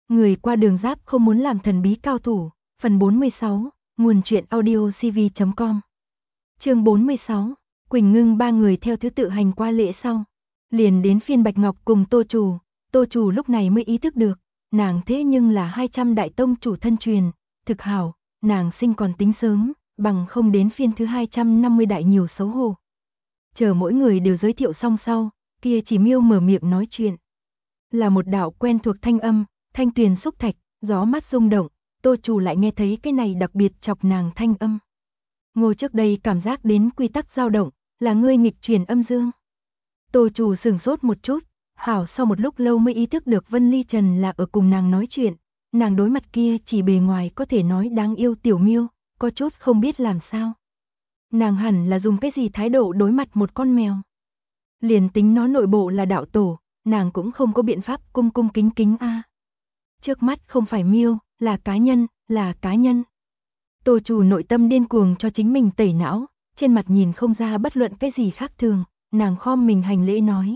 Người qua đường giáp không muốn làm thần bí cao thủ. Phần 46, nguồn truyện audio cv.com. Chương 46, Quỳnh Ngưng ba người theo thứ tự hành qua lễ sau. Liền đến phiên Bạch Ngọc cùng Tô Chủ lúc này mới ý thức được, nàng thế nhưng là 200 đại tông chủ thân truyền, thực hảo, nàng sinh còn tính sớm, bằng không đến phiên thứ 250 đại nhiều xấu hổ. Chờ mỗi người đều giới thiệu xong sau, kia chỉ Miêu mở miệng nói chuyện. Là một đạo quen thuộc thanh âm, thanh tuyền xúc thạch, gió mát rung động, Tô Chủ lại nghe thấy cái này đặc biệt chọc nàng thanh âm. Ngô trước đây cảm giác đến quy tắc dao động, là ngươi nghịch truyền âm dương. Tô Chủ sửng sốt một chút, hảo sau một lúc lâu mới ý thức được Vân Ly Trần là ở cùng nàng nói chuyện, nàng đối mặt kia chỉ bề ngoài có thể nói đáng yêu tiểu Miêu, có chút không biết làm sao. Nàng hẳn là dùng cái gì thái độ đối mặt một con mèo. Liền tính nó nội bộ là đạo tổ, nàng cũng không có biện pháp cung cung kính kính a. Trước mắt không phải Miêu, là cá nhân. Tô Chủ nội tâm điên cuồng cho chính mình tẩy não, trên mặt nhìn không ra bất luận cái gì khác thường, nàng khom mình hành lễ nói.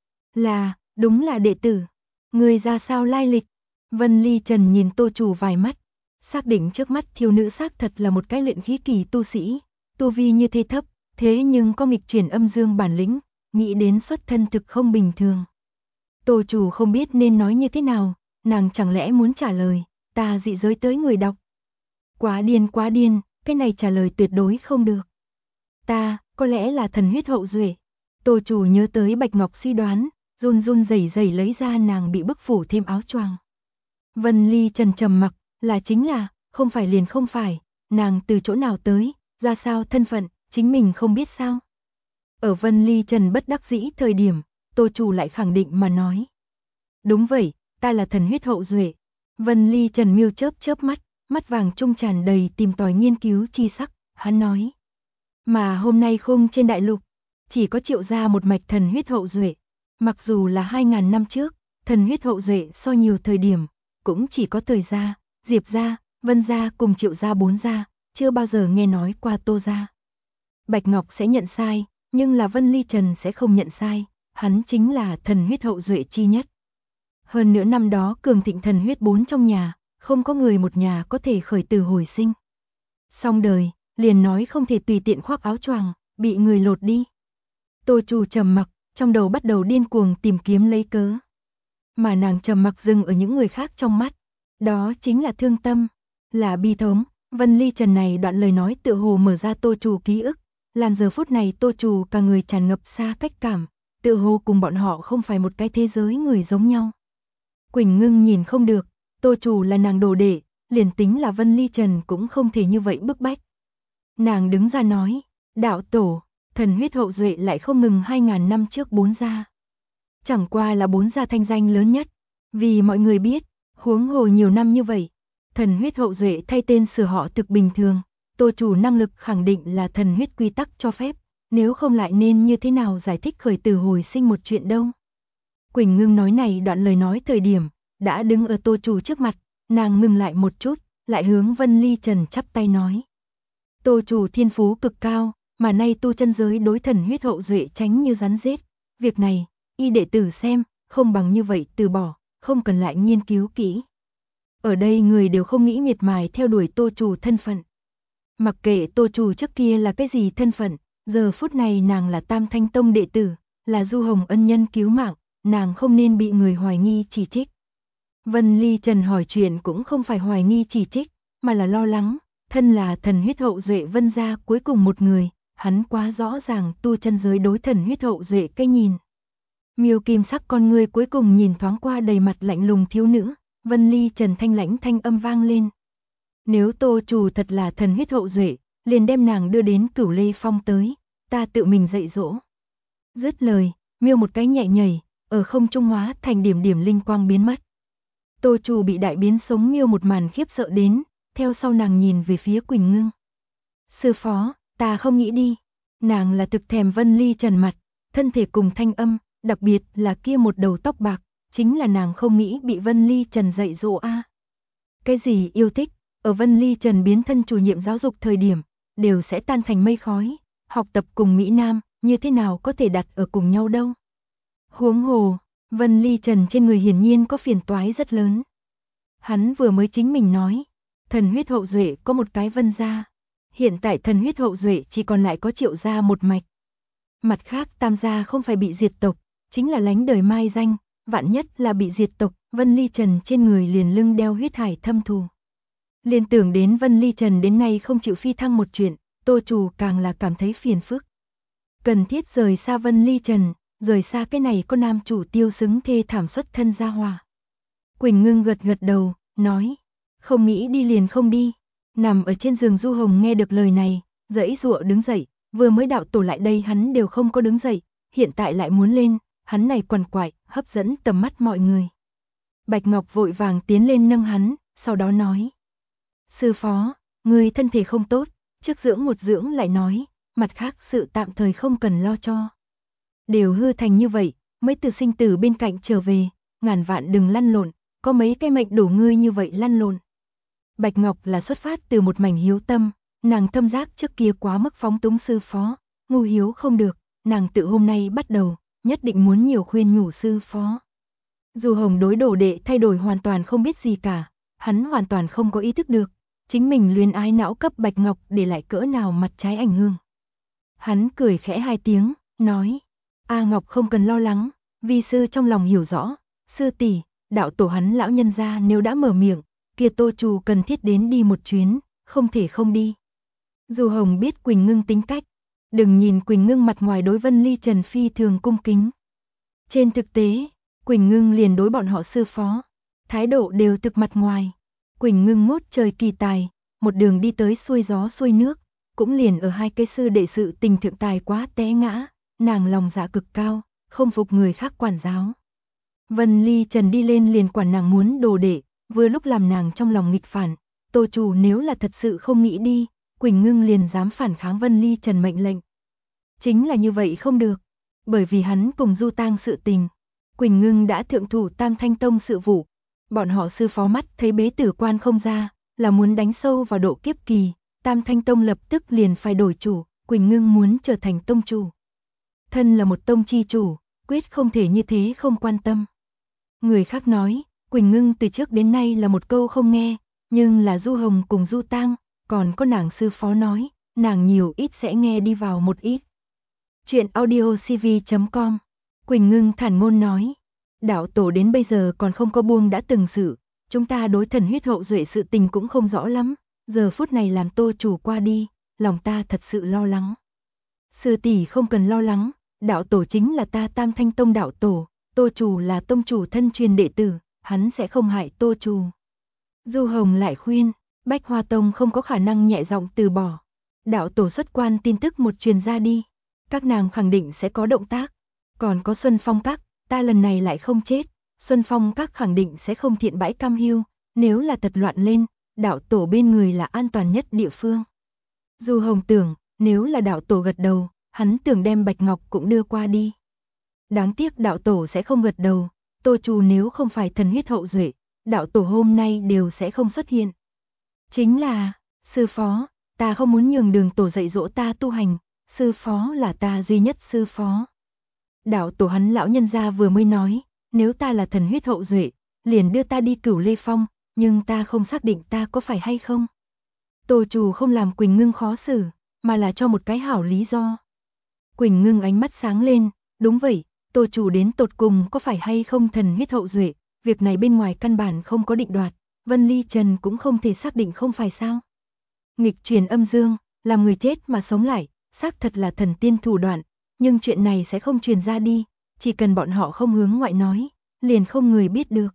Đúng là đệ tử. Người ra sao lai lịch? Vân Ly Trần nhìn Tô Chủ vài mắt, xác định trước mắt thiếu nữ xác thật là một cái luyện khí kỳ tu sĩ, tu vi như thế thấp, thế nhưng có nghịch chuyển âm dương bản lĩnh, nghĩ đến xuất thân thực không bình thường. Tô Chủ không biết nên nói như thế nào, nàng chẳng lẽ muốn trả lời, ta dị giới tới người đọc. Quá điên, cái này trả lời tuyệt đối không được. Ta, có lẽ là thần huyết hậu duệ. Tô Chủ nhớ tới Bạch Ngọc suy đoán, run rẩy lấy ra nàng bị bức phủ thêm áo choàng. Vân Ly Trần trầm mặc, chính là, không phải liền không phải, nàng từ chỗ nào tới, ra sao thân phận, chính mình không biết sao. Ở Vân Ly Trần bất đắc dĩ thời điểm, Tô Chủ lại khẳng định mà nói. Đúng vậy, ta là thần huyết hậu duệ. Vân Ly Trần Miêu chớp mắt, mắt vàng trung tràn đầy tìm tòi nghiên cứu chi sắc, hắn nói. Mà hôm nay khung trên đại lục, chỉ có Triệu gia một mạch thần huyết hậu duệ. Mặc dù là 2000 năm trước, thần huyết hậu duệ so nhiều thời điểm, cũng chỉ có Thời gia, Diệp gia, Vân gia cùng Triệu gia 4 gia, chưa bao giờ nghe nói qua Tô gia. Bạch Ngọc sẽ nhận sai, nhưng là Vân Ly Trần sẽ không nhận sai, hắn chính là thần huyết hậu duệ chi nhất. Hơn nữa năm đó cường thịnh thần huyết 4 trong nhà, không có người một nhà có thể khởi tử hồi sinh. Xong đời, liền nói không thể tùy tiện khoác áo choàng, bị người lột đi. Tô Chủ trầm mặc, trong đầu bắt đầu điên cuồng tìm kiếm lấy cớ. Mà nàng trầm mặc dừng ở những người khác trong mắt, đó chính là thương tâm, là bi thống. Vân Ly Trần này đoạn lời nói tựa hồ mở ra Tô Chủ ký ức, làm giờ phút này Tô Chủ cả người tràn ngập xa cách cảm, tựa hồ cùng bọn họ không phải một cái thế giới người giống nhau. Quỳnh Ngưng nhìn không được, Tô Chủ là nàng đồ đệ, liền tính là Vân Ly Trần cũng không thể như vậy bức bách. Nàng đứng ra nói, đạo tổ, thần huyết hậu duệ lại không ngừng 2000 năm trước 4 gia. Chẳng qua là 4 gia thanh danh lớn nhất, vì mọi người biết, huống hồ nhiều năm như vậy, thần huyết hậu duệ thay tên sửa họ thực bình thường, Tô Chủ năng lực khẳng định là thần huyết quy tắc cho phép, nếu không lại nên như thế nào giải thích khởi tử hồi sinh một chuyện đâu. Quỳnh Ngưng nói này đoạn lời nói thời điểm, đã đứng ở Tô Chủ trước mặt, nàng ngừng lại một chút, lại hướng Vân Ly Trần chắp tay nói. Tô Chủ thiên phú cực cao, mà nay tu chân giới đối thần huyết hậu duệ tránh như rắn rết. Việc này, y đệ tử xem, không bằng như vậy từ bỏ, không cần lại nghiên cứu kỹ. Ở đây người đều không nghĩ miệt mài theo đuổi Tô Chủ thân phận. Mặc kệ Tô Chủ trước kia là cái gì thân phận, giờ phút này nàng là Tam Thanh Tông đệ tử, là Du Hồng ân nhân cứu mạng, nàng không nên bị người hoài nghi chỉ trích. Vân Ly Trần hỏi chuyện cũng không phải hoài nghi chỉ trích, mà là lo lắng, thân là thần huyết hậu duệ Vân gia cuối cùng một người, hắn quá rõ ràng tu chân giới đối thần huyết hậu duệ cái nhìn. Miêu kim sắc con người cuối cùng nhìn thoáng qua đầy mặt lạnh lùng thiếu nữ, Vân Ly Trần thanh lãnh thanh âm vang lên. Nếu Tô Chủ thật là thần huyết hậu duệ, liền đem nàng đưa đến Cửu Lê Phong tới, ta tự mình dạy dỗ. Dứt lời, Miêu một cái nhẹ nhảy, ở không trung hóa thành điểm điểm linh quang biến mất. Tô Chủ bị đại biến sống Miêu một màn khiếp sợ đến, theo sau nàng nhìn về phía Quỳnh Ngưng. Sư phó, ta không nghĩ đi. Nàng là thực thèm Vân Ly Trần mặt, thân thể cùng thanh âm, đặc biệt là kia một đầu tóc bạc, chính là nàng không nghĩ bị Vân Ly Trần dạy dỗ a. Cái gì yêu thích, ở Vân Ly Trần biến thân chủ nhiệm giáo dục thời điểm, đều sẽ tan thành mây khói, học tập cùng Mỹ Nam, như thế nào có thể đặt ở cùng nhau đâu. Huống hồ, Vân Ly Trần trên người hiển nhiên có phiền toái rất lớn. Hắn vừa mới chính mình nói, thần huyết hậu duệ có một cái Vân gia. Hiện tại thần huyết hậu duệ chỉ còn lại có Triệu gia một mạch. Mặt khác Tam gia không phải bị diệt tộc, chính là lánh đời mai danh, vạn nhất là bị diệt tộc, Vân Ly Trần trên người liền lưng đeo huyết hải thâm thù. Liên tưởng đến Vân Ly Trần đến nay không chịu phi thăng một chuyện, Tô Trù càng là cảm thấy phiền phức. Cần thiết rời xa Vân Ly Trần, rời xa cái này có nam chủ tiêu xứng thê thảm xuất thân gia hòa. Quỳnh Ngưng gật gật đầu, nói, không nghĩ đi liền không đi. Nằm ở trên giường Du Hồng nghe được lời này, giãy giụa đứng dậy, vừa mới đạo tổ lại đây hắn đều không có đứng dậy, hiện tại lại muốn lên, hắn này quằn quại, hấp dẫn tầm mắt mọi người. Bạch Ngọc vội vàng tiến lên nâng hắn, sau đó nói, sư phó, người thân thể không tốt, trước dưỡng một dưỡng lại nói, mặt khác sự tạm thời không cần lo cho. Đều hư thành như vậy, mới từ sinh tử bên cạnh trở về, ngàn vạn đừng lăn lộn, có mấy cái mệnh đủ ngươi như vậy lăn lộn. Bạch Ngọc là xuất phát từ một mảnh hiếu tâm, nàng thâm giác trước kia quá mức phóng túng sư phó, ngu hiếu không được, nàng tự hôm nay bắt đầu, nhất định muốn nhiều khuyên nhủ sư phó. Du Hồng đối đồ đệ thay đổi hoàn toàn không biết gì cả, hắn hoàn toàn không có ý thức được, chính mình luyến ái não cấp Bạch Ngọc để lại cỡ nào mặt trái ảnh hưởng. Hắn cười khẽ hai tiếng, nói, A Ngọc không cần lo lắng, vi sư trong lòng hiểu rõ, sư tỷ, đạo tổ hắn lão nhân gia nếu đã mở miệng, kia Tô Trù cần thiết đến đi một chuyến, không thể không đi. Du Hồng biết Quỳnh Ngưng tính cách, đừng nhìn Quỳnh Ngưng mặt ngoài đối Vân Ly Trần phi thường cung kính. Trên thực tế, Quỳnh Ngưng liền đối bọn họ sư phó, thái độ đều thực mặt ngoài. Quỳnh Ngưng mốt trời kỳ tài, một đường đi tới xuôi gió xuôi nước, cũng liền ở hai cái sư đệ sự tình thượng tài quá té ngã, nàng lòng dạ cực cao, không phục người khác quản giáo. Vân Ly Trần đi lên liền quản nàng muốn đồ đệ, vừa lúc làm nàng trong lòng nghịch phản, Tô Trù nếu là thật sự không nghĩ đi, Quỳnh Ngưng liền dám phản kháng Vân Ly Trần mệnh lệnh. Chính là như vậy không được, bởi vì hắn cùng Du Tang sự tình, Quỳnh Ngưng đã thượng thủ Tam Thanh Tông sự vụ, bọn họ sư phó mắt thấy bế tử quan không ra, là muốn đánh sâu vào độ kiếp kỳ, Tam Thanh Tông lập tức liền phải đổi chủ, Quỳnh Ngưng muốn trở thành tông chủ. Thân là một tông chi chủ, quyết không thể như thế không quan tâm. Người khác nói, Quỳnh Ngưng từ trước đến nay là một câu không nghe, nhưng là Du Hồng cùng Du Tang, còn có nàng sư phó nói, nàng nhiều ít sẽ nghe đi vào một ít. Chuyện audiocv.com. Quỳnh Ngưng thản ngôn nói, đạo tổ đến bây giờ còn không có buông đã từng sự, chúng ta đối thần huyết hậu duệ sự tình cũng không rõ lắm, giờ phút này làm Tô chủ qua đi, lòng ta thật sự lo lắng. Sư tỷ không cần lo lắng, đạo tổ chính là ta Tam Thanh Tông đạo tổ, Tô chủ là tông chủ thân truyền đệ tử, hắn sẽ không hại Tô chủ. Du Hồng lại khuyên, Bách Hoa Tông không có khả năng nhẹ giọng từ bỏ. Đạo tổ xuất quan tin tức một truyền ra đi, các nàng khẳng định sẽ có động tác. Còn có Xuân Phong Các, ta lần này lại không chết, Xuân Phong Các khẳng định sẽ không thiện bãi cam hiu, nếu là thật loạn lên, đạo tổ bên người là an toàn nhất địa phương. Du Hồng tưởng, nếu là đạo tổ gật đầu, hắn tưởng đem Bạch Ngọc cũng đưa qua đi. Đáng tiếc đạo tổ sẽ không gật đầu, Tô Trù nếu không phải thần huyết hậu duệ, đạo tổ hôm nay đều sẽ không xuất hiện. Chính là, sư phó, ta không muốn nhường đường tổ dạy dỗ ta tu hành, sư phó là ta duy nhất sư phó. Đạo tổ hắn lão nhân gia vừa mới nói, nếu ta là thần huyết hậu duệ, liền đưa ta đi Cửu Lê Phong, nhưng ta không xác định ta có phải hay không. Tô Trù không làm Quỳnh Ngưng khó xử, mà là cho một cái hảo lý do. Quỳnh Ngưng ánh mắt sáng lên, đúng vậy, Tô Trù đến tột cùng có phải hay không thần huyết hậu duệ, việc này bên ngoài căn bản không có định đoạt, Vân Ly Trần cũng không thể xác định không phải sao. Nghịch truyền âm dương, làm người chết mà sống lại, xác thật là thần tiên thủ đoạn, nhưng chuyện này sẽ không truyền ra đi, chỉ cần bọn họ không hướng ngoại nói, liền không người biết được.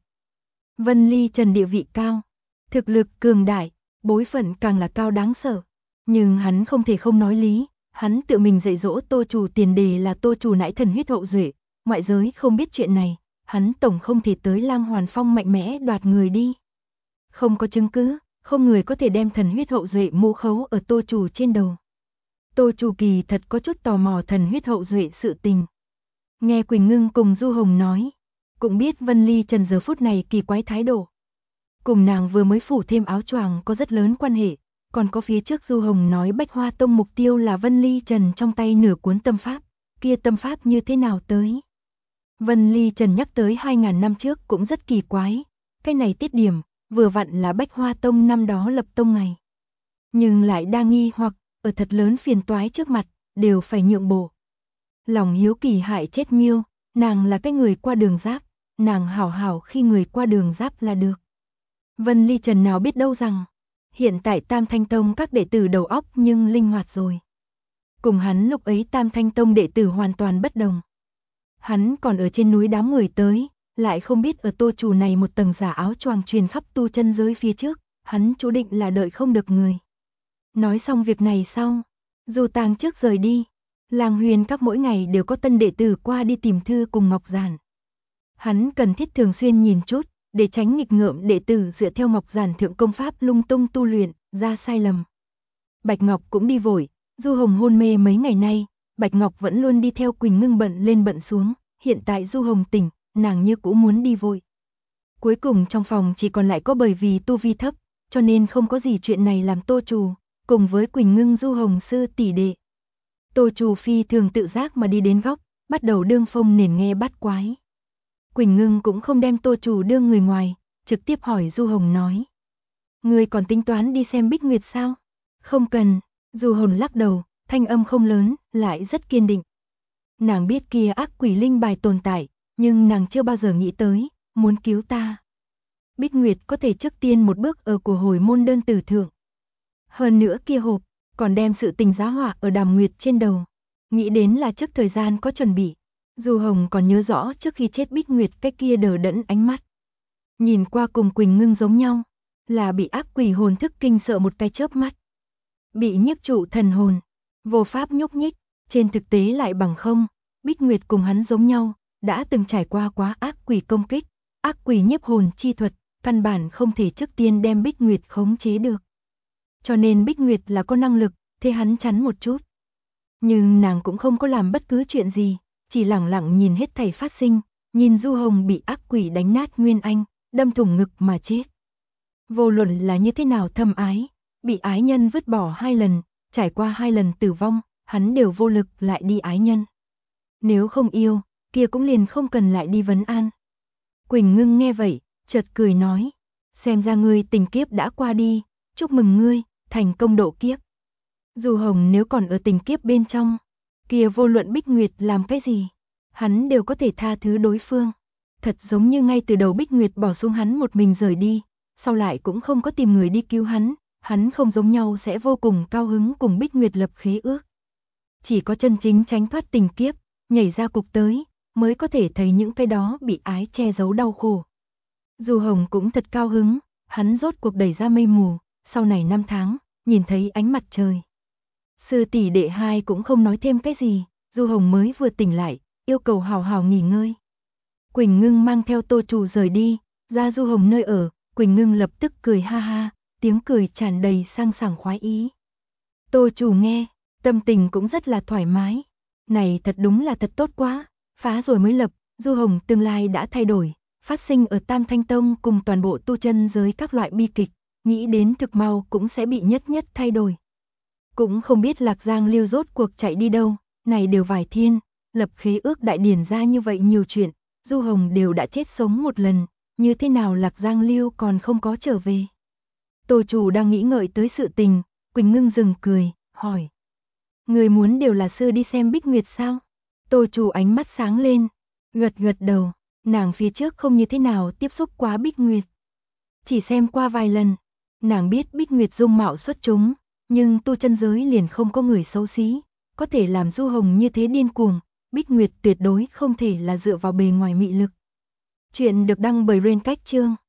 Vân Ly Trần địa vị cao, thực lực cường đại, bối phận càng là cao đáng sợ, nhưng hắn không thể không nói lý, hắn tự mình dạy dỗ Tô Trù tiền đề là Tô Trù nãi thần huyết hậu duệ, ngoại giới không biết chuyện này, hắn tổng không thể tới Lam Hoàn Phong mạnh mẽ đoạt người đi. Không có chứng cứ, không người có thể đem thần huyết hậu duệ mô khấu ở Tô Trù trên đầu. Tô Trù kỳ thật có chút tò mò thần huyết hậu duệ sự tình. Nghe Quỳnh Ngưng cùng Du Hồng nói, cũng biết Vân Ly Trần giờ phút này kỳ quái thái độ. Cùng nàng vừa mới phủ thêm áo choàng có rất lớn quan hệ, còn có phía trước Du Hồng nói Bách Hoa Tông mục tiêu là Vân Ly Trần trong tay nửa cuốn tâm pháp, kia tâm pháp như thế nào tới. Vân Ly Trần nhắc tới 2000 năm trước cũng rất kỳ quái, cái này tiết điểm, vừa vặn là Bách Hoa Tông năm đó lập tông ngày. Nhưng lại đa nghi hoặc, ở thật lớn phiền toái trước mặt, đều phải nhượng bộ. Lòng hiếu kỳ hại chết Miêu, nàng là cái người qua đường giáp, nàng hảo hảo khi người qua đường giáp là được. Vân Ly Trần nào biết đâu rằng, hiện tại Tam Thanh Tông các đệ tử đầu óc nhưng linh hoạt rồi. Cùng hắn lúc ấy Tam Thanh Tông đệ tử hoàn toàn bất đồng. Hắn còn ở trên núi đám người tới, lại không biết ở Tô Trù này một tầng giả áo choàng truyền khắp tu chân giới phía trước, hắn chú định là đợi không được người. Nói xong việc này sau, Du Tàng trước rời đi, Làng Huyền các mỗi ngày đều có tân đệ tử qua đi tìm thư cùng Ngọc Giản. Hắn cần thiết thường xuyên nhìn chút, để tránh nghịch ngợm đệ tử dựa theo Ngọc Giản thượng công pháp lung tung tu luyện, ra sai lầm. Bạch Ngọc cũng đi vội, Du Hồng hôn mê mấy ngày nay, Bạch Ngọc vẫn luôn đi theo Quỳnh Ngưng bận lên bận xuống, hiện tại Du Hồng tỉnh, nàng như cũ muốn đi vội. Cuối cùng trong phòng chỉ còn lại có bởi vì tu vi thấp, cho nên không có gì chuyện này làm Tô Trù, cùng với Quỳnh Ngưng Du Hồng sư tỷ đệ. Tô Trù phi thường tự giác mà đi đến góc, bắt đầu đương phong nền nghe bát quái. Quỳnh Ngưng cũng không đem Tô Trù đương người ngoài, trực tiếp hỏi Du Hồng nói. Người còn tính toán đi xem Bích Nguyệt sao? Không cần, Du Hồng lắc đầu, thanh âm không lớn, lại rất kiên định. Nàng biết kia ác quỷ linh bài tồn tại, nhưng nàng chưa bao giờ nghĩ tới, muốn cứu ta. Bích Nguyệt có thể trước tiên một bước ở của hồi môn đơn tử thượng. Hơn nữa kia hộp, còn đem sự tình giá họa ở Đàm Nguyệt trên đầu. Nghĩ đến là trước thời gian có chuẩn bị. Du Hồng còn nhớ rõ trước khi chết Bích Nguyệt cái kia đờ đẫn ánh mắt. Nhìn qua cùng Quỳnh Ngưng giống nhau, là bị ác quỷ hồn thức kinh sợ một cái chớp mắt. Bị nhiếp trụ thần hồn, vô pháp nhúc nhích, trên thực tế lại bằng không. Bích Nguyệt cùng hắn giống nhau, đã từng trải qua quá ác quỷ công kích, ác quỷ nhiếp hồn chi thuật, căn bản không thể trước tiên đem Bích Nguyệt khống chế được. Cho nên Bích Nguyệt là có năng lực, thế hắn chắn một chút. Nhưng nàng cũng không có làm bất cứ chuyện gì, chỉ lẳng lặng nhìn hết thảy phát sinh, nhìn Du Hồng bị ác quỷ đánh nát nguyên anh, đâm thủng ngực mà chết. Vô luận là như thế nào thâm ái, bị ái nhân vứt bỏ 2 lần, trải qua 2 lần tử vong, hắn đều vô lực lại đi ái nhân. Nếu không yêu, kia cũng liền không cần lại đi vấn an. Quỳnh Ngưng nghe vậy, chợt cười nói, xem ra ngươi tình kiếp đã qua đi, chúc mừng ngươi, thành công độ kiếp. Du Hồng nếu còn ở tình kiếp bên trong, kia vô luận Bích Nguyệt làm cái gì, hắn đều có thể tha thứ đối phương. Thật giống như ngay từ đầu Bích Nguyệt bỏ xuống hắn một mình rời đi, sau lại cũng không có tìm người đi cứu hắn không giống nhau sẽ vô cùng cao hứng cùng Bích Nguyệt lập khế ước. Chỉ có chân chính tránh thoát tình kiếp, nhảy ra cục tới, mới có thể thấy những cái đó bị ái che giấu đau khổ. Du Hồng cũng thật cao hứng, hắn rốt cuộc đẩy ra mây mù, sau này 5 tháng, nhìn thấy ánh mặt trời. Sư tỷ đệ hai cũng không nói thêm cái gì, Du Hồng mới vừa tỉnh lại, yêu cầu hào hào nghỉ ngơi. Quỳnh Ngưng mang theo Tô Trù rời đi, ra Du Hồng nơi ở, Quỳnh Ngưng lập tức cười ha ha, tiếng cười tràn đầy sang sảng khoái ý. Tô Trù nghe, tâm tình cũng rất là thoải mái. Này thật đúng là thật tốt quá, phá rồi mới lập, Du Hồng tương lai đã thay đổi, phát sinh ở Tam Thanh Tông cùng toàn bộ tu chân giới các loại bi kịch, nghĩ đến thực mau cũng sẽ bị nhất nhất thay đổi. Cũng không biết Lạc Giang Lưu rốt cuộc chạy đi đâu, này đều vài thiên, lập khế ước đại điển ra như vậy nhiều chuyện, Du Hồng đều đã chết sống một lần, như thế nào Lạc Giang Lưu còn không có trở về. Tô Trù đang nghĩ ngợi tới sự tình, Quỳnh Ngưng dừng cười, hỏi. Người muốn đều là sư đi xem Bích Nguyệt sao? Tô Trù ánh mắt sáng lên, gật gật đầu, nàng phía trước không như thế nào tiếp xúc quá Bích Nguyệt. Chỉ xem qua vài lần, nàng biết Bích Nguyệt dung mạo xuất chúng, nhưng tu chân giới liền không có người xấu xí, có thể làm Du Hồng như thế điên cuồng, Bích Nguyệt tuyệt đối không thể là dựa vào bề ngoài mị lực. Chuyện được đăng bởi Rain Cách Chương.